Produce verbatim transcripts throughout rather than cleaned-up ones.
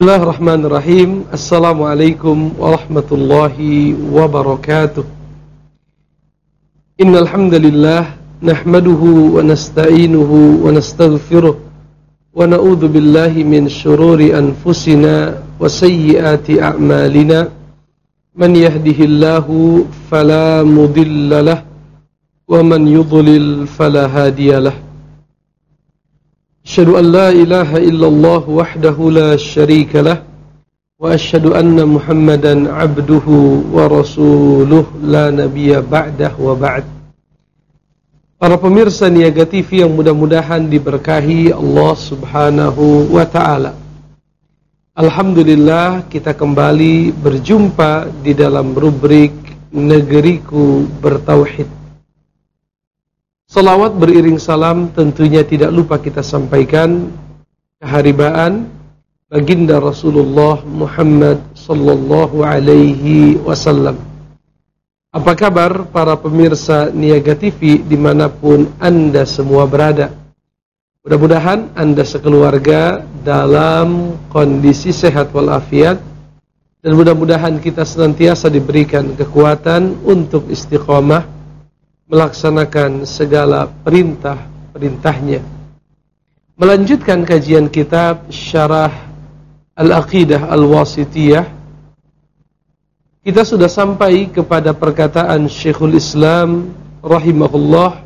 Bismillahirrahmanirrahim. Assalamualaikum warahmatullahi wabarakatuh. Innal hamdalillah nahmaduhu wa nasta'inuhu wa nastaghfiruh wa na'udzu billahi min shururi anfusina wa sayyiati a'malina. Man yahdihillahu fala mudilla lahu wa man yudlil fala hadiyalah. Asyhadu an la ilaha illallah wahdahu la syarika lah wa asyhadu anna Muhammadan abduhu wa rasuluh la nabiyya ba'dah wa ba'd. Para pemirsa Niaga T V yang mudah-mudahan diberkahi Allah Subhanahu wa taala. Alhamdulillah kita kembali berjumpa di dalam rubrik Negeriku Bertauhid. Salawat beriring salam tentunya tidak lupa kita sampaikan keharibaan baginda Rasulullah Muhammad sallallahu alaihi wasallam. Apa kabar para pemirsa Niaga T V dimanapun Anda semua berada? Mudah-mudahan Anda sekeluarga dalam kondisi sehat walafiat, dan mudah-mudahan kita senantiasa diberikan kekuatan untuk istiqomah melaksanakan segala perintah-perintahnya. Melanjutkan kajian kitab Syarah Al-Aqidah Al-Wasithiyah, kita sudah sampai kepada perkataan Syekhul Islam rahimahullah,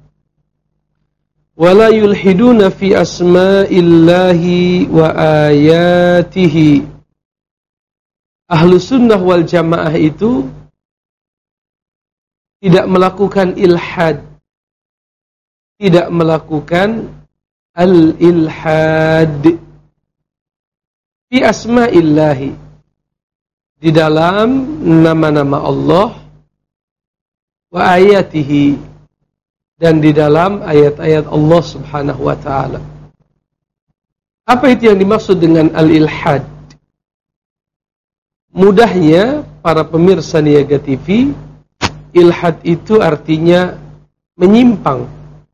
wala yulhiduna fi asma'illahi wa ayatihi. Ahlu sunnah wal jamaah itu tidak melakukan ilhad, tidak melakukan al-ilhad fi asma'illahi, di dalam nama-nama Allah, wa ayatihi, dan di dalam ayat-ayat Allah Subhanahu wa ta'ala. Apa itu yang dimaksud dengan al-ilhad? Mudahnya para pemirsa Niaga T V, ilhad itu artinya menyimpang.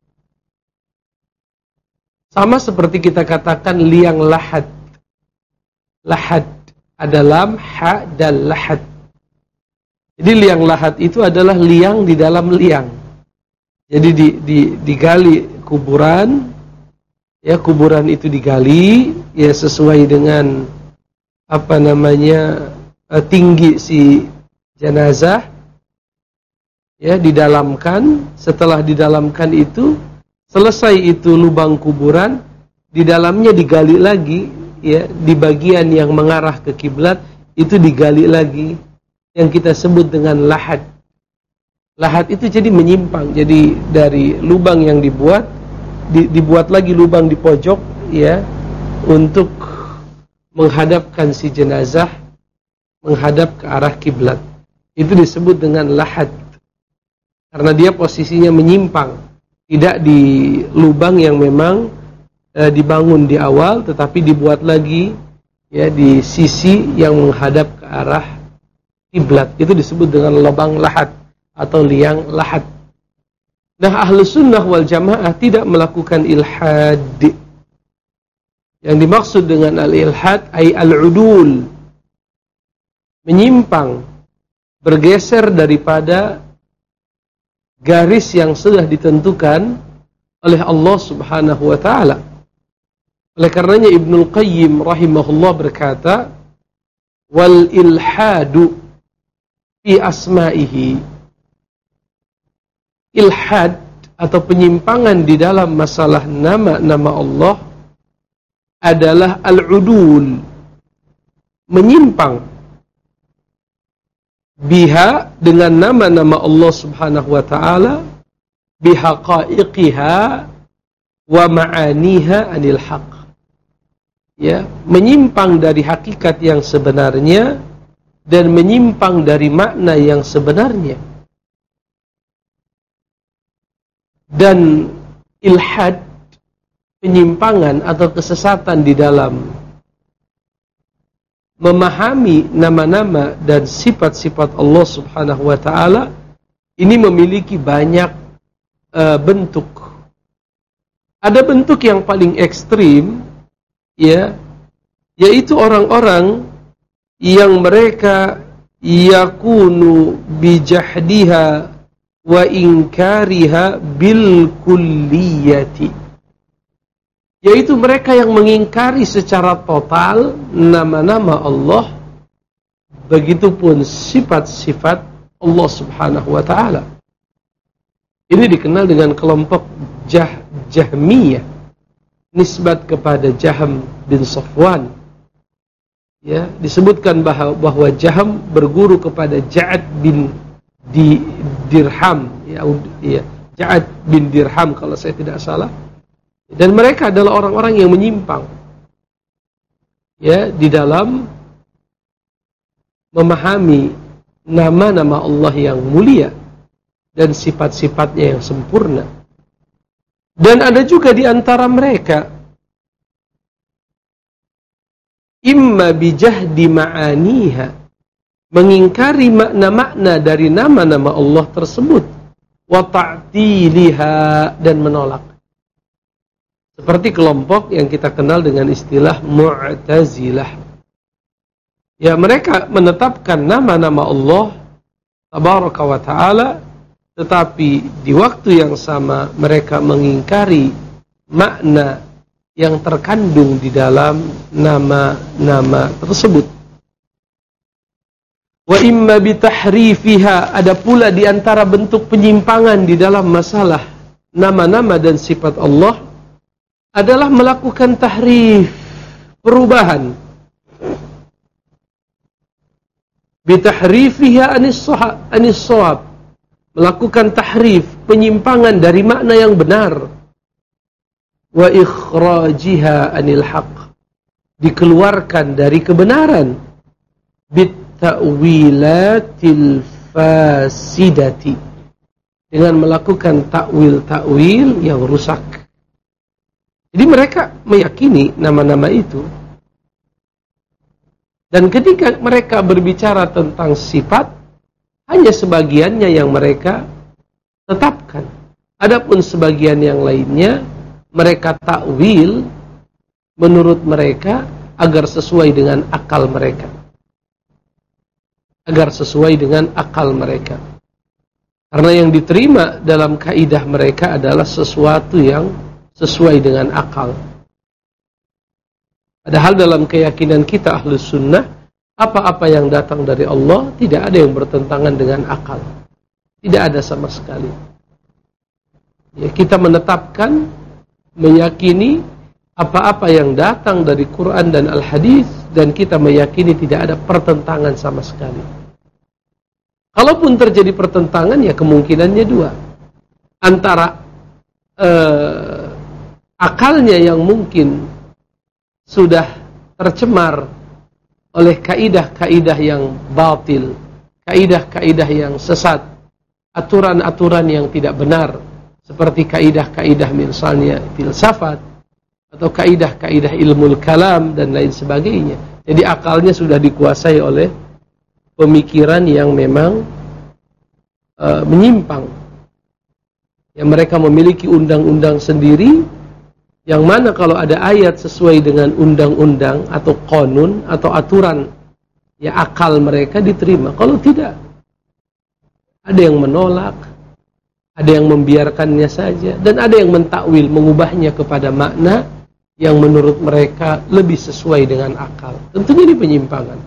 Sama seperti kita katakan liang lahat. Lahat adalah ha dan lahat. Jadi liang lahat itu adalah liang di dalam liang. Jadi di, di, digali kuburan, ya kuburan itu digali, ya sesuai dengan apa namanya tinggi si jenazah. Ya, didalamkan. Setelah didalamkan itu, selesai itu lubang kuburan, di dalamnya digali lagi, ya, di bagian yang mengarah ke kiblat itu digali lagi, yang kita sebut dengan lahat. Lahat itu jadi menyimpang. Jadi dari lubang yang dibuat, di, dibuat lagi lubang di pojok, ya, untuk menghadapkan si jenazah menghadap ke arah kiblat. Itu disebut dengan lahat. Karena dia posisinya menyimpang, tidak di lubang yang memang e, dibangun di awal, tetapi dibuat lagi, ya, di sisi yang menghadap ke arah kiblat. Itu disebut dengan lubang lahat atau liang lahat. Nah, ahlu sunnah wal jamaah tidak melakukan ilhad. Yang dimaksud dengan al-ilhad ay al-udul, menyimpang, bergeser daripada garis yang sudah ditentukan oleh Allah Subhanahu wa ta'ala. Oleh karenanya Ibnul Qayyim rahimahullah berkata, wal ilhadu fi asma'ihi. Ilhad atau penyimpangan di dalam masalah nama-nama Allah adalah al-udul, menyimpang biha, dengan nama-nama Allah Subhanahu wa ta'ala, bihaqaiqiha wa ma'aniha anil haq. Ya, menyimpang dari hakikat yang sebenarnya dan menyimpang dari makna yang sebenarnya. Dan ilhad, penyimpangan atau kesesatan di dalam memahami nama-nama dan sifat-sifat Allah Subhanahu wa ta'ala ini memiliki banyak uh, bentuk. Ada bentuk yang paling ekstrim, ya, yaitu orang-orang yang mereka yakunu bijahdiha wa inkariha bil kulliyati, yaitu mereka yang mengingkari secara total nama-nama Allah, begitupun sifat-sifat Allah Subhanahu wa taala. Ini dikenal dengan kelompok Jah Jahmiyah, nisbat kepada Jaham bin Safwan. Ya, disebutkan bahwa, bahwa Jaham berguru kepada Ja'ad bin di Dirham, ya, ya, Ja'ad bin Dirham kalau saya tidak salah. Dan mereka adalah orang-orang yang menyimpang, ya, di dalam memahami nama-nama Allah yang mulia dan sifat-sifatnya yang sempurna. Dan ada juga di antara mereka imma bijahdi ma'aniha, mengingkari makna-makna dari nama-nama Allah tersebut, wa ta'tiliha, dan menolak. Seperti kelompok yang kita kenal dengan istilah Mu'tazilah. Ya, mereka menetapkan nama-nama Allah Tabaraka wa ta'ala, tetapi di waktu yang sama mereka mengingkari makna yang terkandung di dalam nama-nama tersebut. Wa imma bitahrifiha, ada pula di antara bentuk penyimpangan di dalam masalah nama-nama dan sifat Allah adalah melakukan tahrif, perubahan. Bitahrifiha anis shawab, melakukan tahrif, penyimpangan dari makna yang benar. Wa ikhrajiha anil haq, dikeluarkan dari kebenaran. Bitta'wilatil fasidati, dengan melakukan takwil-takwil yang rusak. Jadi mereka meyakini nama-nama itu, dan ketika mereka berbicara tentang sifat, hanya sebagiannya yang mereka tetapkan. Adapun sebagian yang lainnya mereka takwil menurut mereka agar sesuai dengan akal mereka. Agar sesuai dengan akal mereka. Karena yang diterima dalam kaidah mereka adalah sesuatu yang sesuai dengan akal. Padahal dalam keyakinan kita Ahlus Sunnah, apa-apa yang datang dari Allah tidak ada yang bertentangan dengan akal. Tidak ada sama sekali. Ya, kita menetapkan, meyakini apa-apa yang datang dari Quran dan Al-Hadis, dan kita meyakini tidak ada pertentangan sama sekali. Kalaupun terjadi pertentangan, ya kemungkinannya dua. Antara eh, akalnya yang mungkin sudah tercemar oleh kaidah-kaidah yang batil, kaidah-kaidah yang sesat, aturan-aturan yang tidak benar, seperti kaidah-kaidah misalnya filsafat, atau kaidah-kaidah ilmu kalam, dan lain sebagainya. Jadi akalnya sudah dikuasai oleh pemikiran yang memang uh, menyimpang. Yang mereka memiliki undang-undang sendiri, yang mana kalau ada ayat sesuai dengan undang-undang atau qanun atau aturan, ya akal mereka diterima. Kalau tidak, ada yang menolak, ada yang membiarkannya saja, dan ada yang mentakwil, mengubahnya kepada makna yang menurut mereka lebih sesuai dengan akal. Tentunya ini penyimpangan.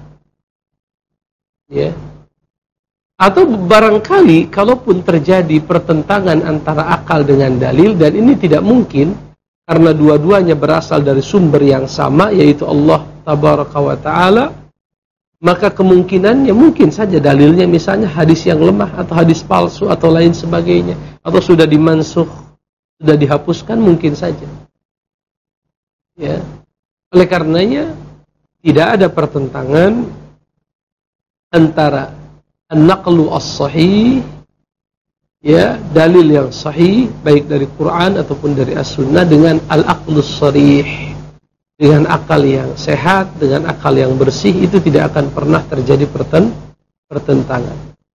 Ya. Atau barangkali kalaupun terjadi pertentangan antara akal dengan dalil, dan ini tidak mungkin karena dua-duanya berasal dari sumber yang sama, yaitu Allah Tabaraka wa Ta'ala, maka kemungkinannya mungkin saja dalilnya misalnya hadis yang lemah, atau hadis palsu, atau lain sebagainya, atau sudah dimansukh, sudah dihapuskan, mungkin saja. Ya. Oleh karenanya tidak ada pertentangan antara an-naqlu as-sahih, ya, dalil yang sahih baik dari Quran ataupun dari As-Sunnah, dengan al-aqlus sharih, dengan akal yang sehat, dengan akal yang bersih. Itu tidak akan pernah terjadi perten pertentangan.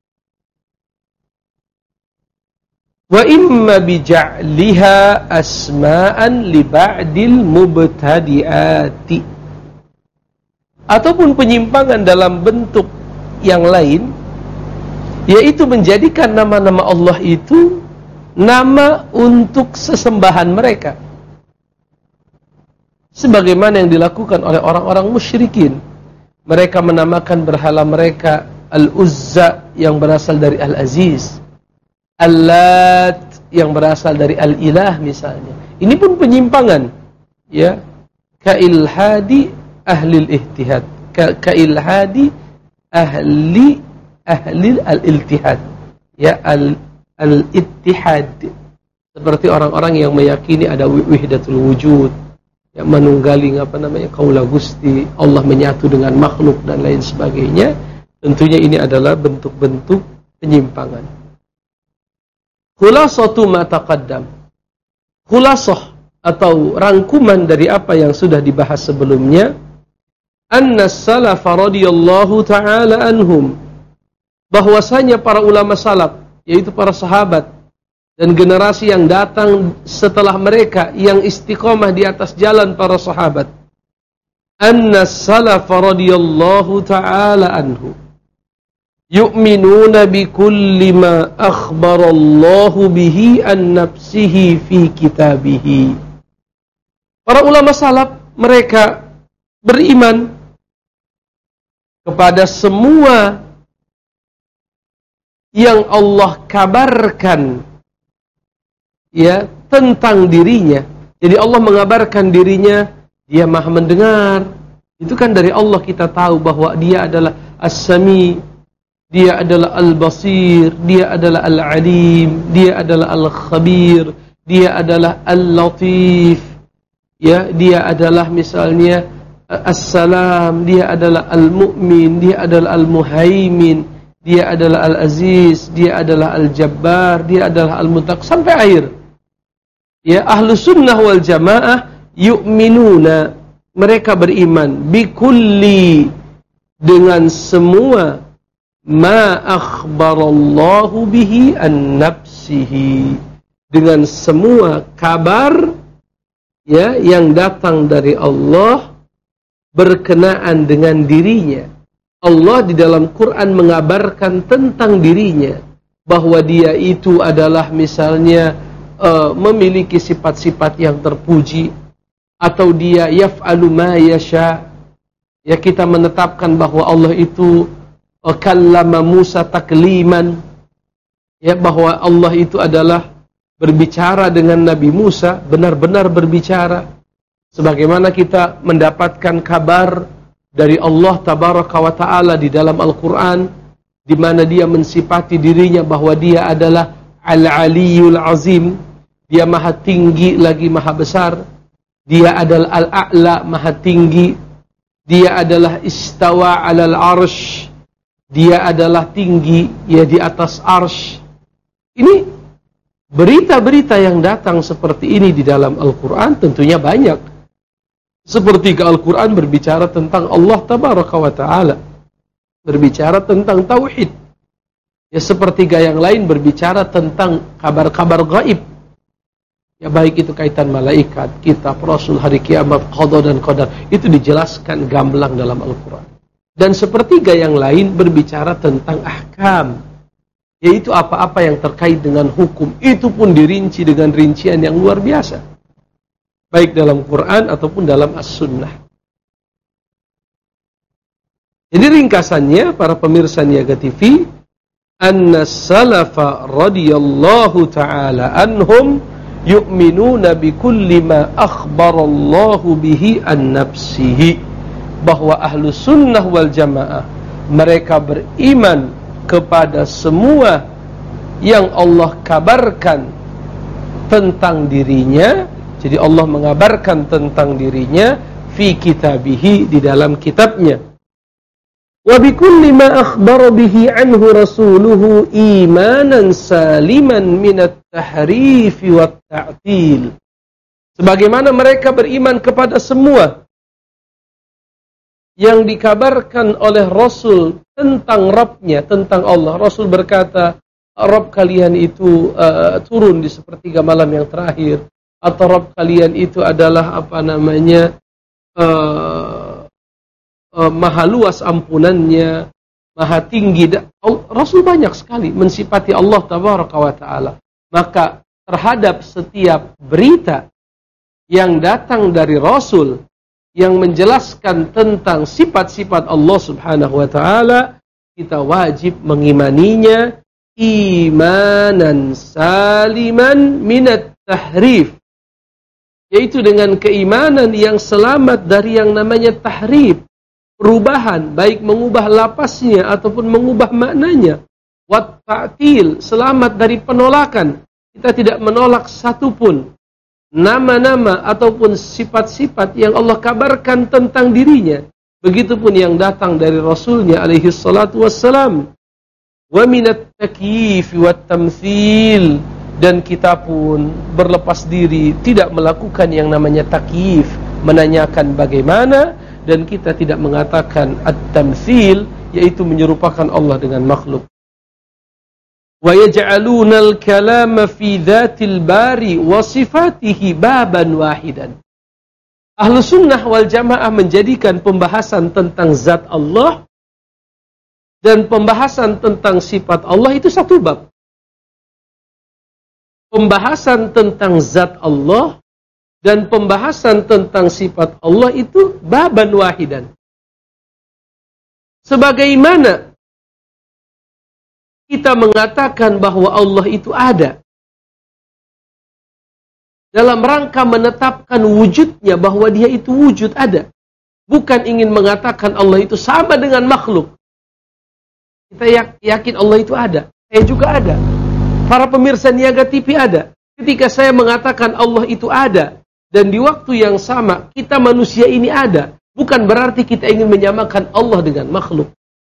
Wa imma bija'liha asma'an li ba'dil mubtadi'ati, ataupun penyimpangan dalam bentuk yang lain, yaitu menjadikan nama-nama Allah itu nama untuk sesembahan mereka, sebagaimana yang dilakukan oleh orang-orang musyrikin. Mereka menamakan berhala mereka Al-Uzza yang berasal dari Al-Aziz, Al-Lat yang berasal dari Al-Ilah misalnya. Ini pun penyimpangan, ya, kailhadi ahli al-ihtihad, Ka, kailhadi ahli ahli al-iltihad, ya, al al-ittihad, seperti orang-orang yang meyakini ada wahdatul wujud, yang menunggali apa namanya kaula gusti, Allah menyatu dengan makhluk dan lain sebagainya. Tentunya ini adalah bentuk-bentuk penyimpangan. Khulasatu ma taqaddam. Khulasah atau rangkuman dari apa yang sudah dibahas sebelumnya, anna salaf radhiyallahu taala anhum, bahwasanya para ulama salaf, yaitu para sahabat dan generasi yang datang setelah mereka yang istiqomah di atas jalan para sahabat, anna salaf radhiyallahu taala anhu yu'minuna bi kulli ma akhbarallahu bihi an nafsihi fi kitabihi. Para ulama salaf, mereka beriman kepada semua yang Allah kabarkan, ya, tentang dirinya. Jadi Allah mengabarkan dirinya, dia maha mendengar. Itu kan dari Allah kita tahu bahwa dia adalah As-Sami, dia adalah Al-Basir, dia adalah Al-Alim, dia adalah Al-Khabir, dia adalah Al-Latif, ya, dia adalah misalnya As-Salam, dia adalah Al-Mu'min, dia adalah Al-Muhaimin, dia adalah Al-Aziz, dia adalah Al-Jabbar, dia adalah Al-Muttaq, sampai akhir. Ya, ahlu sunnah wal jamaah yu'minuna, mereka beriman bikulli, dengan semua ma akhbarallahu bihi an nafsihi, dengan semua kabar, ya, yang datang dari Allah berkenaan dengan dirinya. Allah di dalam Quran mengabarkan tentang dirinya bahwa dia itu adalah misalnya uh, memiliki sifat-sifat yang terpuji, atau dia yaf'alu ma yasha, ya, kita menetapkan bahwa Allah itu uh, kallama Musa takliman, ya, bahwa Allah itu adalah berbicara dengan Nabi Musa, benar-benar berbicara, sebagaimana kita mendapatkan kabar dari Allah tabaraka wa ta'ala di dalam Al-Quran, di mana dia mensifati dirinya bahwa dia adalah Al-Aliyul Azim, dia maha tinggi lagi maha besar, dia adalah Al-A'la, maha tinggi, dia adalah istawa alal arsh, dia adalah tinggi, ya, di atas arsh. Ini berita-berita yang datang seperti ini di dalam Al-Quran tentunya banyak. Sepertiga Al-Quran berbicara tentang Allah tabaraka wa ta'ala, berbicara tentang tauhid. Ya, sepertiga yang lain berbicara tentang kabar-kabar gaib. Ya, baik itu kaitan malaikat, kitab, rasul, hari kiamat, qada dan qadar, itu dijelaskan gamblang dalam Al-Quran. Dan sepertiga yang lain berbicara tentang ahkam, yaitu apa-apa yang terkait dengan hukum. Itu pun dirinci dengan rincian yang luar biasa, baik dalam Quran ataupun dalam As-Sunnah. Jadi ringkasannya, para pemirsa Niaga T V, anna salafa radhiyallahu ta'ala anhum yu'minuna bikulli ma akhbarallahu bihi an nafsihi, bahwa ahlu sunnah wal jamaah, mereka beriman kepada semua yang Allah kabarkan tentang dirinya. Jadi Allah mengabarkan tentang dirinya fi kitabihi, di dalam kitabnya. Wa bikulli ma akhbara bihi anhu rasuluhu imanan saliman minat tahrif wa ta'til. Sebagaimana mereka beriman kepada semua yang dikabarkan oleh Rasul tentang Rabbnya, tentang Allah. Rasul berkata, Rabb kalian itu uh, turun di sepertiga malam yang terakhir, atau Rabb kalian itu adalah apa namanya uh, uh, maha luas ampunannya, maha tinggi. Rasul banyak sekali mensifati Allah tabaraka wa ta'ala. Maka terhadap setiap berita yang datang dari Rasul yang menjelaskan tentang sifat-sifat Allah subhanahu wa ta'ala, kita wajib mengimaninya imanan saliman minat tahrif, yaitu dengan keimanan yang selamat dari yang namanya tahrif, perubahan, baik mengubah lapasnya ataupun mengubah maknanya. Wat ta'til, selamat dari penolakan. Kita tidak menolak satupun nama-nama ataupun sifat-sifat yang Allah kabarkan tentang dirinya. Begitupun yang datang dari Rasulnya alaihi salatu wassalam. Wa minat takyif wat tamthil, dan kita pun berlepas diri tidak melakukan yang namanya takyif, menanyakan bagaimana, dan kita tidak mengatakan at-tamthil, yaitu menyerupakan Allah dengan makhluk. Wa yaj'aluna al-kalama fi dhatil bari wa sifatihi baban wahidan. Ahlu sunnah wal jamaah menjadikan pembahasan tentang zat Allah dan pembahasan tentang sifat Allah itu satu bab. Pembahasan tentang zat Allah dan pembahasan tentang sifat Allah itu baban wahidan. Sebagaimana kita mengatakan bahwa Allah itu ada, dalam rangka menetapkan wujudnya, bahwa dia itu wujud ada. Bukan ingin mengatakan Allah itu sama dengan makhluk. Kita yakin Allah itu ada. Saya juga ada. Para pemirsa Niaga T V ada. Ketika saya mengatakan Allah itu ada, dan di waktu yang sama kita manusia ini ada, bukan berarti kita ingin menyamakan Allah dengan makhluk.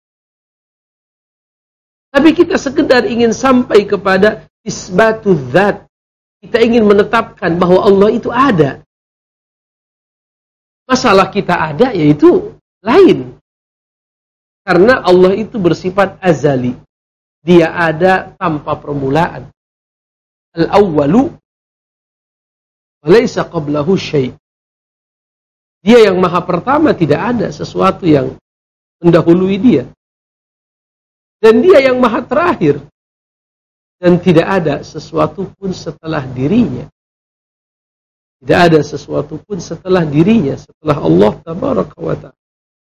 Tapi kita sekedar ingin sampai kepada isbatu dzat. Kita ingin menetapkan bahwa Allah itu ada. Masalah kita ada yaitu lain. Karena Allah itu bersifat azali. Dia ada tanpa permulaan. Al-awwalu walaysa qablahu syai'. Dia yang maha pertama, tidak ada sesuatu yang mendahului dia. Dan dia yang maha terakhir. Dan tidak ada sesuatu pun setelah dirinya. Tidak ada sesuatu pun setelah dirinya, setelah Allah tabaraka wa ta'ala.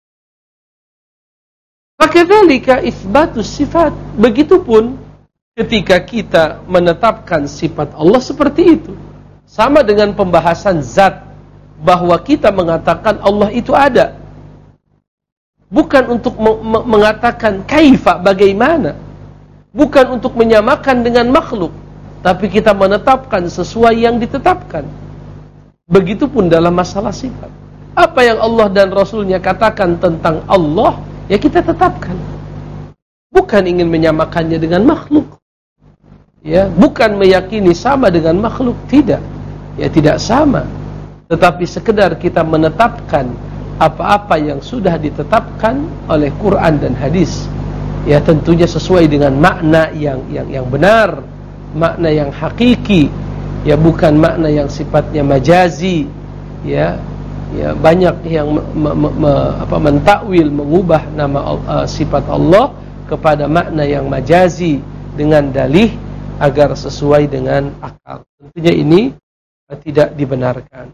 Fakadzalika itsbatus sifat. Begitupun ketika kita menetapkan sifat Allah seperti itu. Sama dengan pembahasan zat, bahwa kita mengatakan Allah itu ada. Bukan untuk mengatakan kaifa, bagaimana. Bukan untuk menyamakan dengan makhluk, tapi kita menetapkan sesuai yang ditetapkan. Begitupun dalam masalah sifat. Apa yang Allah dan Rasulnya katakan tentang Allah, ya kita tetapkan. Bukan ingin menyamakannya dengan makhluk. Ya, bukan meyakini sama dengan makhluk, tidak. Ya tidak sama. Tetapi sekedar kita menetapkan apa-apa yang sudah ditetapkan oleh Quran dan hadis. Ya tentunya sesuai dengan makna yang yang yang benar, makna yang hakiki, ya bukan makna yang sifatnya majazi, ya ya banyak yang me, me, me, apa, mentakwil, mengubah nama uh, sifat Allah kepada makna yang majazi dengan dalih agar sesuai dengan akal. Tentunya ini uh, tidak dibenarkan.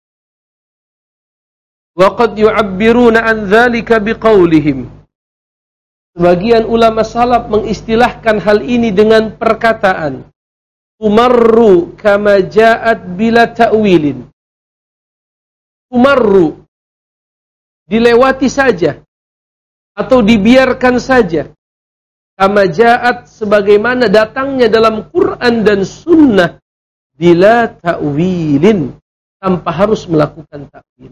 Wa qad yu'abbiruna an dzalika biqaulihim. Sebagian ulama salaf mengistilahkan hal ini dengan perkataan tumarru kama ja'at bila ta'wilin. Tumarru, dilewati saja atau dibiarkan saja, kama ja'at, sebagaimana datangnya dalam Quran dan Sunnah, bila ta'wilin, tanpa harus melakukan ta'wil.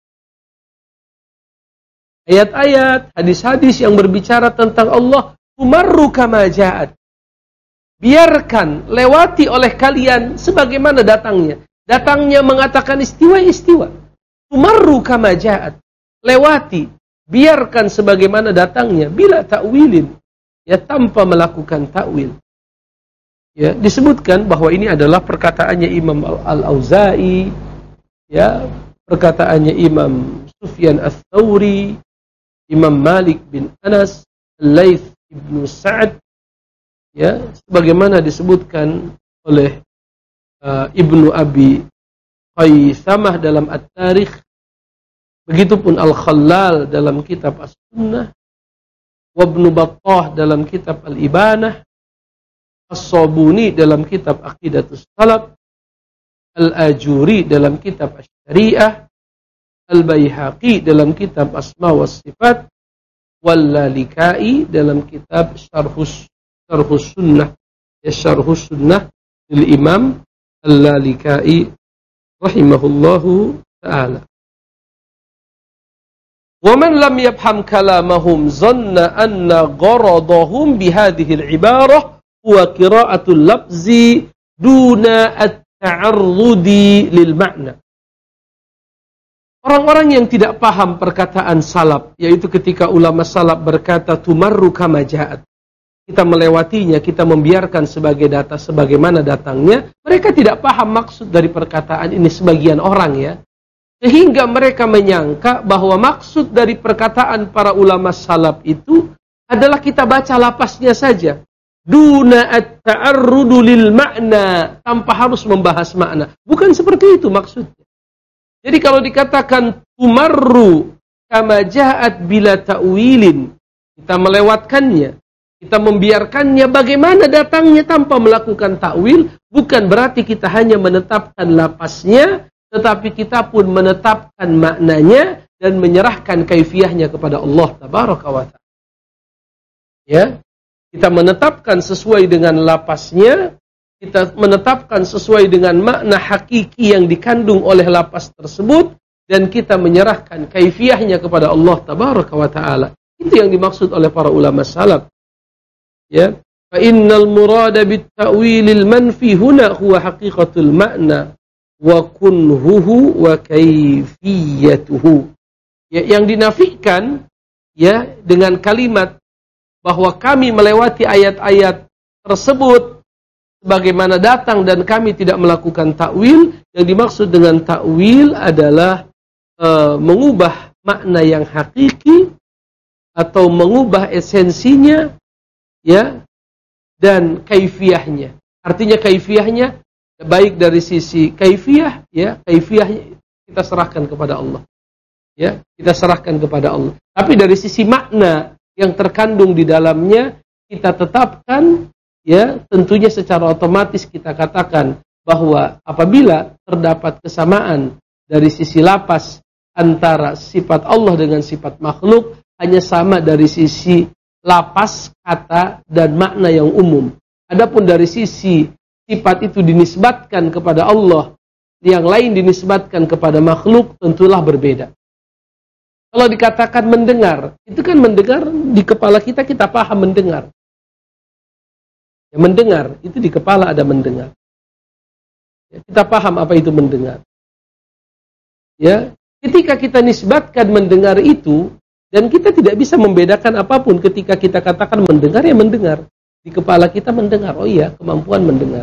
Ayat-ayat, hadis-hadis yang berbicara tentang Allah, tumarru kama ja'at. Biarkan, lewati oleh kalian sebagaimana datangnya. Datangnya mengatakan istiwa, istiwa. Tumarru kama ja'at. Lewati, biarkan sebagaimana datangnya, bila ta'wilin. Ya, tanpa melakukan ta'wil. Ya, disebutkan bahwa ini adalah perkataannya Imam Al-Auza'i, ya, perkataannya Imam Sufyan Ats-Tsauri, Imam Malik bin Anas, Al-Laits ibnu Sa'ad, ya, sebagaimana disebutkan oleh uh, Ibnu Abi Khaisamah dalam At-Tarikh, begitupun Al-Khallal dalam kitab As-Sunnah, wa Ibnu Battah dalam kitab Al-Ibanah, As-Sabuni dalam kitab Aqidatus Salaf, Al-Ajuri dalam kitab Asy-Syariah, Al-Baihaqi dalam kitab Asma wa Sifat, Wal-Lalikai dalam kitab Syarhus Syarhus Sunnah, ya Syarhus Sunnah lil Imam Al-Lalikai rahimahullahu ta'ala. Wa man lam yafham kalamahum zanna anna gharadahum bihadhihi al-ibarah huwa qira'atul lafzi duna at-ta'arrudi lil ma'na. Orang-orang yang tidak paham perkataan salaf, yaitu ketika ulama salaf berkata tumarru kama ja'at, kita melewatinya, kita membiarkan sebagai data sebagaimana datangnya, mereka tidak paham maksud dari perkataan ini, sebagian orang ya, sehingga mereka menyangka bahwa maksud dari perkataan para ulama salaf itu adalah kita baca lapasnya saja, duna at-ta'arrudu lil ma'na, tanpa harus membahas makna. Bukan seperti itu maksudnya. Jadi kalau dikatakan tumarru kama ja'at bila ta'wilin, kita melewatkannya, kita membiarkannya bagaimana datangnya tanpa melakukan takwil, bukan berarti kita hanya menetapkan lapasnya, tetapi kita pun menetapkan maknanya dan menyerahkan kaifiyahnya kepada Allah tabaraka wa ta'ala. Ya, kita menetapkan sesuai dengan lapasnya, kita menetapkan sesuai dengan makna hakiki yang dikandung oleh lapas tersebut, dan kita menyerahkan kaifiyahnya kepada Allah tabaraka wa ta'ala. Itu yang dimaksud oleh para ulama salaf. Ya, fa innal murada bit ta'wilil manfi huna huwa haqiqatul ma'na wa kunhuhu wa kaifiyatuhu. Ya, yang dinafikan ya dengan kalimat bahwa kami melewati ayat-ayat tersebut sebagaimana datang dan kami tidak melakukan takwil, yang dimaksud dengan takwil adalah e, mengubah makna yang hakiki atau mengubah esensinya, ya, dan kaifiyahnya. Artinya kaifiyahnya baik dari sisi kaifiyah, ya, kaifiyahnya kita serahkan kepada Allah. Ya, kita serahkan kepada Allah. Tapi dari sisi makna yang terkandung di dalamnya kita tetapkan. Ya, tentunya secara otomatis kita katakan bahwa apabila terdapat kesamaan dari sisi lapas antara sifat Allah dengan sifat makhluk, hanya sama dari sisi lapas, kata, dan makna yang umum. Adapun dari sisi sifat itu dinisbatkan kepada Allah, yang lain dinisbatkan kepada makhluk, tentulah berbeda. Kalau dikatakan mendengar, itu kan mendengar di kepala kita, kita paham mendengar. Ya, mendengar, itu di kepala ada mendengar. Ya, kita paham apa itu mendengar. Ya, ketika kita nisbatkan mendengar itu, dan kita tidak bisa membedakan apapun ketika kita katakan mendengar, ya mendengar. Di kepala kita mendengar, oh iya, kemampuan mendengar.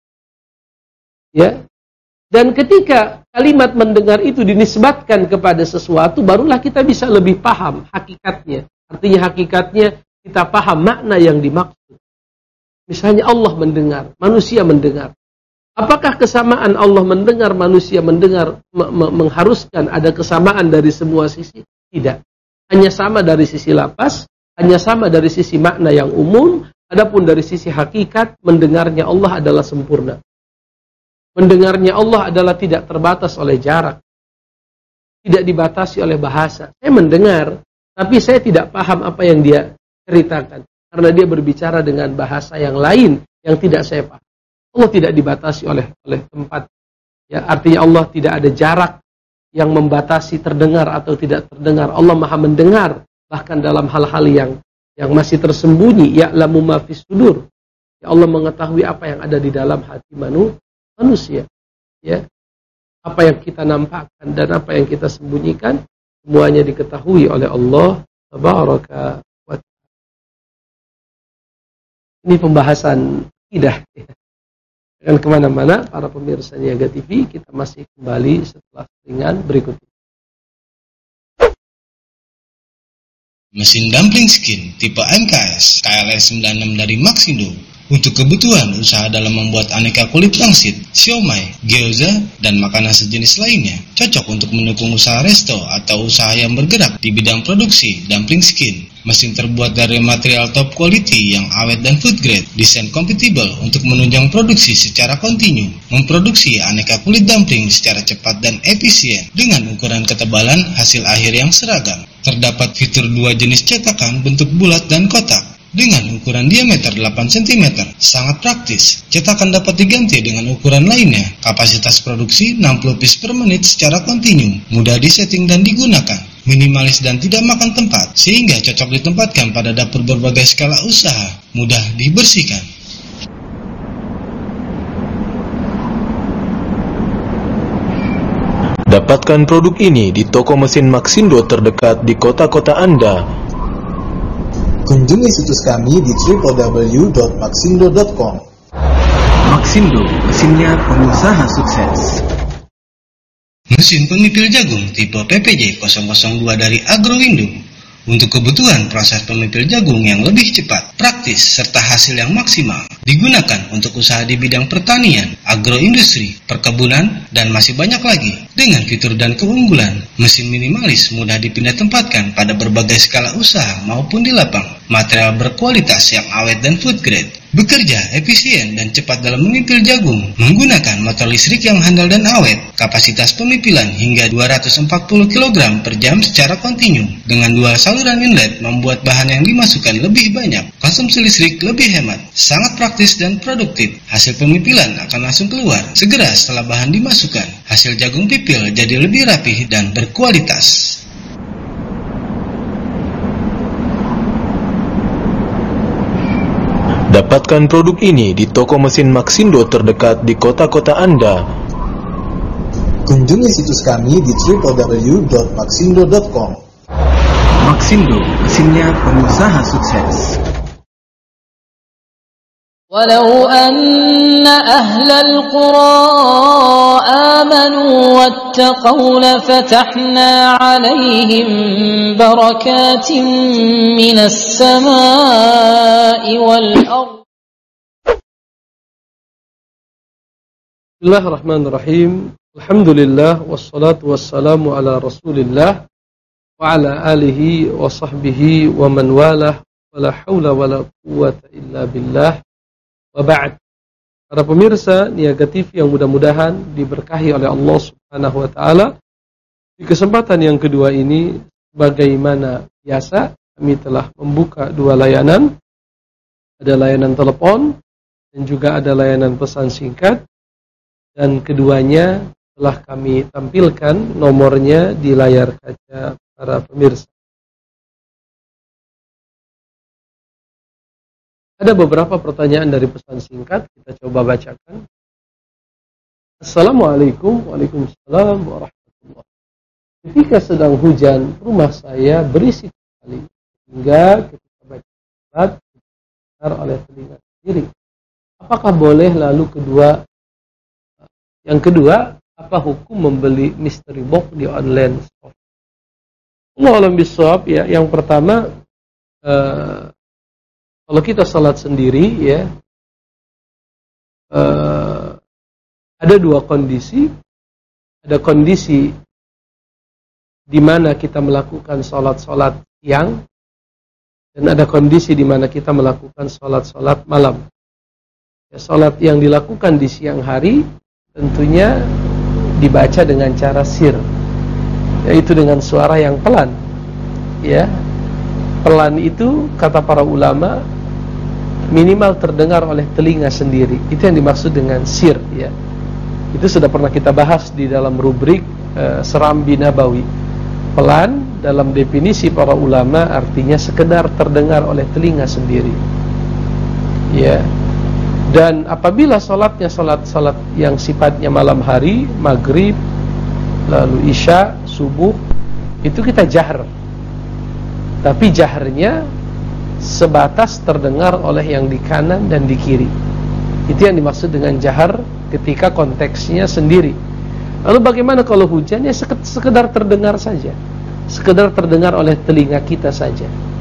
Ya, dan ketika kalimat mendengar itu dinisbatkan kepada sesuatu, barulah kita bisa lebih paham hakikatnya. Artinya hakikatnya kita paham makna yang dimaksud. Misalnya Allah mendengar, manusia mendengar. Apakah kesamaan Allah mendengar, manusia mendengar me- me- mengharuskan ada kesamaan dari semua sisi? Tidak. Hanya sama dari sisi lapas, hanya sama dari sisi makna yang umum, adapun dari sisi hakikat, mendengarnya Allah adalah sempurna. Mendengarnya Allah adalah tidak terbatas oleh jarak. Tidak dibatasi oleh bahasa. Saya mendengar, tapi saya tidak paham apa yang dia ceritakan. Karena dia berbicara dengan bahasa yang lain yang tidak saya paham. Allah tidak dibatasi oleh oleh tempat. Ya, artinya Allah tidak ada jarak yang membatasi terdengar atau tidak terdengar. Allah Maha mendengar bahkan dalam hal-hal yang yang masih tersembunyi. Ya'lamu ma fis sudur. Ya, Allah mengetahui apa yang ada di dalam hati manu, manusia. Ya. Apa yang kita nampakkan dan apa yang kita sembunyikan, semuanya diketahui oleh Allah tabaraka. Ini pembahasan akidah. Jangan kemana-mana, para pemirsa Niaga T V, kita masih kembali setelah selingan berikut ini. Mesin dumpling skin tipe M K S K L S sembilan enam dari Maxindo untuk kebutuhan usaha dalam membuat aneka kulit pangsit, siomay, gyoza, dan makanan sejenis lainnya. Cocok untuk mendukung usaha resto atau usaha yang bergerak di bidang produksi dumpling skin. Mesin terbuat dari material top quality yang awet dan food grade, desain compatible untuk menunjang produksi secara kontinu, memproduksi aneka kulit dumpling secara cepat dan efisien dengan ukuran ketebalan hasil akhir yang seragam. Terdapat fitur dua jenis cetakan bentuk bulat dan kotak dengan ukuran diameter delapan sentimeter, sangat praktis. Cetakan dapat diganti dengan ukuran lainnya. Kapasitas produksi enam puluh piece per menit secara kontinu, mudah disetting dan digunakan, minimalis dan tidak makan tempat, sehingga cocok ditempatkan pada dapur berbagai skala usaha, mudah dibersihkan. Dapatkan produk ini di toko mesin Maxindo terdekat di kota-kota Anda. Kunjungi situs kami di w w w dot maxindo dot com. Maxindo, mesinnya pengusaha sukses. Mesin pemipil jagung tipe P P J nol nol dua dari Agrowindo untuk kebutuhan proses pemipil jagung yang lebih cepat, praktis, serta hasil yang maksimal. Digunakan untuk usaha di bidang pertanian, agroindustri, perkebunan, dan masih banyak lagi. Dengan fitur dan keunggulan, mesin minimalis mudah dipindah tempatkan pada berbagai skala usaha maupun di lapang. Material berkualitas yang awet dan food grade. Bekerja efisien dan cepat dalam memipil jagung menggunakan motor listrik yang handal dan awet. Kapasitas pemipilan hingga dua ratus empat puluh kilogram per jam secara kontinu. Dengan dua saluran inlet membuat bahan yang dimasukkan lebih banyak. Konsumsi listrik lebih hemat. Sangat praktis dan produktif. Hasil pemipilan akan langsung keluar segera setelah bahan dimasukkan. Hasil jagung pipil jadi lebih rapih dan berkualitas. Dapatkan produk ini di toko mesin Maxindo terdekat di kota-kota Anda. Kunjungi situs kami di w w w dot maxindo dot com. Maxindo, mesinnya pengusaha sukses. Walau anna ahlal qura amanu wattaqaw lafatahna alaihim barakatin minas samai wal ardh. Bismillahirrahmanirrahim. Alhamdulillah wassalatu wassalamu ala Rasulillah wa ala alihi wa sahbihi wa man walah wa la haula wa la quwwata illa billah. Wa ba'd. Para pemirsa Niaga T V yang mudah-mudahan diberkahi oleh Allah Subhanahu wa taala. Di kesempatan yang kedua ini, bagaimana biasa, kami telah membuka dua layanan. Ada layanan telepon dan juga ada layanan pesan singkat. Dan keduanya telah kami tampilkan nomornya di layar kaca para pemirsa. Ada beberapa pertanyaan dari pesan singkat, kita coba bacakan. Assalamualaikum. Waalaikumsalam warahmatullahi. Ketika sedang hujan, rumah saya berisik sekali, hingga ketika baca salat dengar oleh telinga sendiri. Apakah boleh? Lalu kedua, yang kedua, apa hukum membeli mystery box di online shop? Allah alam bisawab, ya. Yang pertama, uh, kalau kita salat sendiri, ya, uh, ada dua kondisi. Ada kondisi di mana kita melakukan salat-salat siang, dan ada kondisi di mana kita melakukan salat-salat malam. Ya, salat yang dilakukan di siang hari tentunya dibaca dengan cara sir, yaitu dengan suara yang pelan. Ya, pelan itu kata para ulama minimal terdengar oleh telinga sendiri. Itu yang dimaksud dengan sir, ya. Itu sudah pernah kita bahas di dalam rubrik uh, Serambi Nabawi. Pelan dalam definisi para ulama artinya sekedar terdengar oleh telinga sendiri. Ya. Dan apabila salatnya salat-salat yang sifatnya malam hari, maghrib, lalu isya, subuh, itu kita jahar. Tapi jaharnya sebatas terdengar oleh yang di kanan dan di kiri. Itu yang dimaksud dengan jahar ketika konteksnya sendiri. Lalu bagaimana kalau hujan? Ya sekedar terdengar saja, sekedar terdengar oleh telinga kita saja.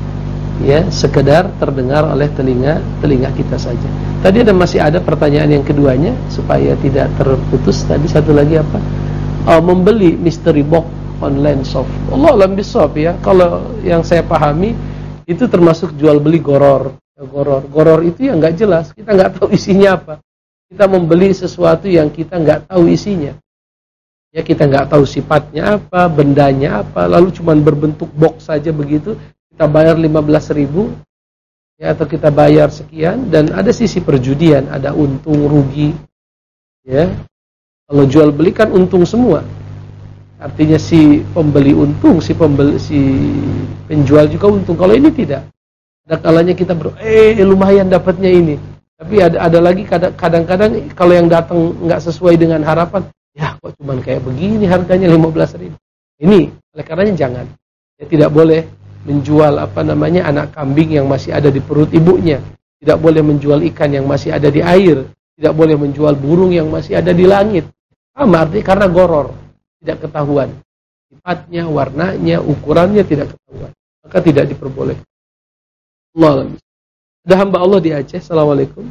ya sekedar terdengar oleh telinga telinga kita saja. Tadi ada masih ada pertanyaan yang keduanya supaya tidak terputus. Tadi satu lagi apa? Oh, membeli mystery box online shop. Allah alam bisawab ya. Kalau yang saya pahami itu termasuk jual beli goror. Goror, goror itu yang nggak jelas. Kita nggak tahu isinya apa. Kita membeli sesuatu yang kita nggak tahu isinya. Ya kita nggak tahu sifatnya apa, bendanya apa, lalu cuman berbentuk box saja begitu, kita bayar lima belas ribu, ya atau kita bayar sekian, dan ada sisi perjudian, ada untung rugi, ya. Kalau jual beli kan untung semua, artinya si pembeli untung, si pembeli, si penjual juga untung. Kalau ini tidak, ada kalanya kita ber, eh lumayan dapatnya ini, tapi ada ada lagi kadang-kadang kalau yang datang nggak sesuai dengan harapan. Ya kok cuman kayak begini harganya lima belas ribu. Ini oleh karenanya jangan. Ya, tidak boleh menjual apa namanya anak kambing yang masih ada di perut ibunya. Tidak boleh menjual ikan yang masih ada di air. Tidak boleh menjual burung yang masih ada di langit. Sama artinya karena goror, tidak ketahuan. Sifatnya, warnanya, ukurannya tidak ketahuan. Maka tidak diperbolehkan. Allah. Ada hamba Allah di Aceh. Assalamualaikum.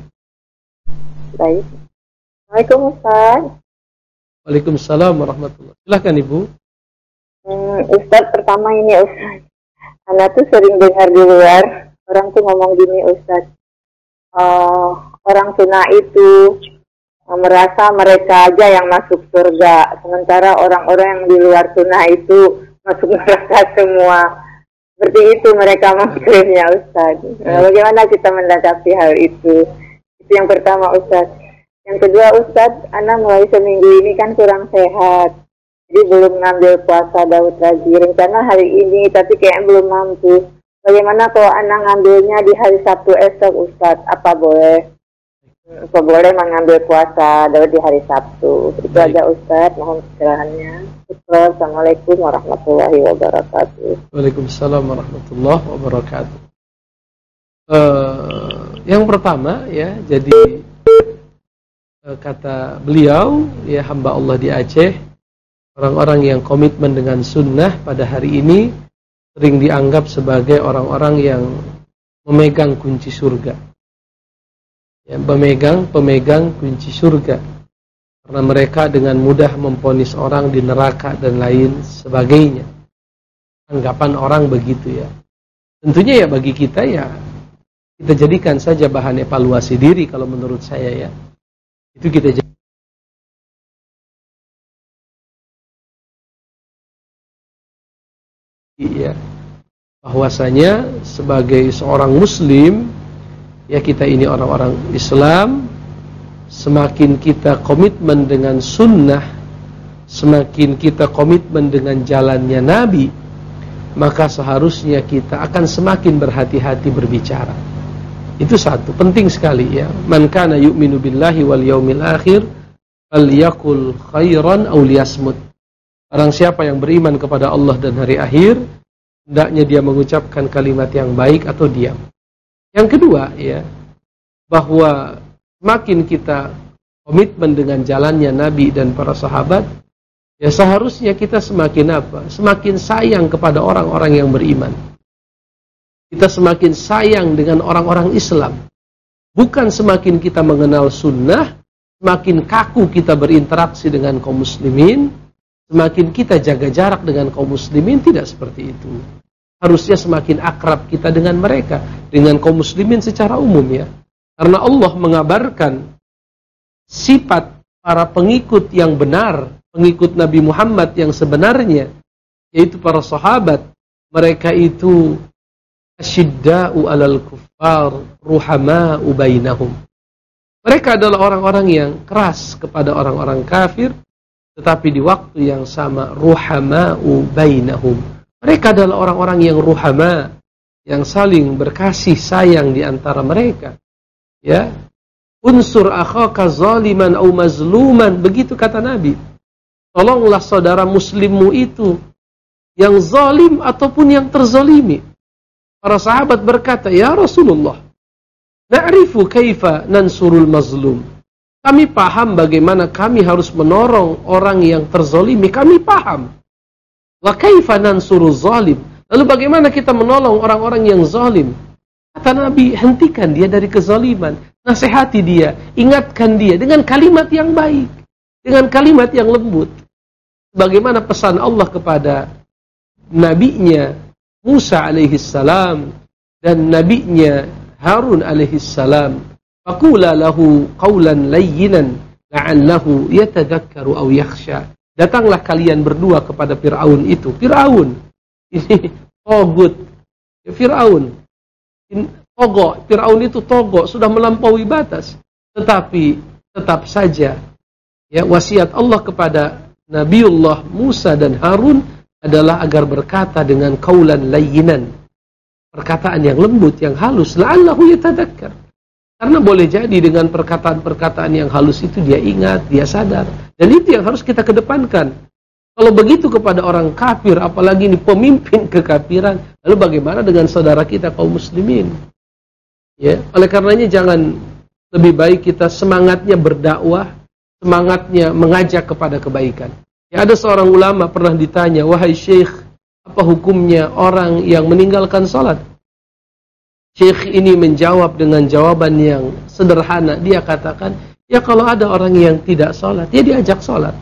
Baik. Assalamualaikum Ustaz. Waalaikumsalam warahmatullahi wabarakatuh. Silahkan Ibu. Hmm, Ustaz, pertama ini Ustaz, Anda tuh sering dengar di luar orang tuh ngomong gini Ustaz, uh, orang Sunnah itu uh, merasa mereka aja yang masuk surga, sementara orang-orang yang di luar Sunnah itu masuk neraka semua. Seperti itu mereka mengklaimnya Ustaz. Nah, bagaimana kita menghadapi hal itu? Itu yang pertama Ustaz. Yang kedua Ustadz, Ana mulai seminggu ini kan kurang sehat, jadi belum ngambil puasa Daud lagi. Rencana hari ini, tapi kayak belum mampu. Bagaimana kalau Ana ngambilnya di hari Sabtu esok Ustadz? Apa boleh? Apa boleh mengambil puasa Daud di hari Sabtu? Itu Baik. Aja Ustadz, mohon pencerahannya. Assalamualaikum warahmatullahi wabarakatuh. Waalaikumsalam warahmatullahi wabarakatuh. Uh, yang pertama ya, jadi kata beliau, ya hamba Allah di Aceh, orang-orang yang komitmen dengan sunnah pada hari ini sering dianggap sebagai orang-orang yang memegang kunci surga, ya, pemegang pemegang kunci surga, karena mereka dengan mudah memvonis orang di neraka dan lain sebagainya. Anggapan orang begitu ya. Tentunya ya bagi kita ya kita jadikan saja bahan evaluasi diri kalau menurut saya ya. Itu kita jadi ya, bahwasanya sebagai seorang muslim ya kita ini orang-orang Islam, semakin kita komitmen dengan sunnah, semakin kita komitmen dengan jalannya Nabi, maka seharusnya kita akan semakin berhati-hati berbicara. Itu satu, penting sekali ya. Man kana yu'minu billahi wal yaumil akhir falyakul khairan aw liyasmut. Barang siapa yang beriman kepada Allah dan hari akhir, hendaknya dia mengucapkan kalimat yang baik atau diam. Yang kedua ya, bahwa semakin kita komitmen dengan jalannya Nabi dan para sahabat, ya seharusnya kita semakin apa? Semakin sayang kepada orang-orang yang beriman. Kita semakin sayang dengan orang-orang Islam. Bukan semakin kita mengenal sunnah, semakin kaku kita berinteraksi dengan kaum muslimin, semakin kita jaga jarak dengan kaum muslimin. Tidak seperti itu. Harusnya semakin akrab kita dengan mereka, dengan kaum muslimin secara umum ya. Karena Allah mengabarkan sifat para pengikut yang benar, pengikut Nabi Muhammad yang sebenarnya, yaitu para sahabat. Mereka itu asyidda'u alal kuffar ruhama'u bainahum. Mereka adalah orang-orang yang keras kepada orang-orang kafir, tetapi di waktu yang sama ruhama'u bainahum. Mereka adalah orang-orang yang ruhama, yang saling berkasih sayang di antara mereka. Ya, unsur akhaka zaliman au mazluman, begitu kata Nabi. Tolonglah saudara muslimmu itu yang zalim ataupun yang terzalimi. Para sahabat berkata, ya Rasulullah, na'rifu kaifa nansurul mazlum. Kami paham bagaimana kami harus menolong orang yang terzalimi. Kami paham. Wa kaifa nansurul zalim. Lalu bagaimana kita menolong orang-orang yang zalim? Kata Nabi, hentikan dia dari kezaliman, nasihati dia, ingatkan dia dengan kalimat yang baik, dengan kalimat yang lembut. Bagaimana pesan Allah kepada nabinya Musa alaihissalam dan nabinya Harun alaihissalam, faqula lahu qawlan layyinan la'allahu yatadhakkaru aw yakhsha. Datanglah kalian berdua kepada Fir'aun itu. Fir'aun ini togut. Fir'aun togo. Fir'aun itu togo, sudah melampaui batas. Tetapi tetap saja ya, wasiat Allah kepada Nabiullah Musa dan Harun adalah agar berkata dengan qaulan layyinan, perkataan yang lembut, yang halus, la'allahu yatadzakkar. Karena boleh jadi dengan perkataan-perkataan yang halus itu dia ingat, dia sadar. Dan itu yang harus kita kedepankan. Kalau begitu kepada orang kafir, apalagi ini pemimpin kekafiran, lalu bagaimana dengan saudara kita kaum muslimin? Ya, oleh karenanya jangan, lebih baik kita semangatnya berdakwah, semangatnya mengajak kepada kebaikan. Ya, ada seorang ulama pernah ditanya, wahai syekh, apa hukumnya orang yang meninggalkan sholat? Syekh ini menjawab dengan jawaban yang sederhana. Dia katakan, ya kalau ada orang yang tidak sholat, ya diajak sholat.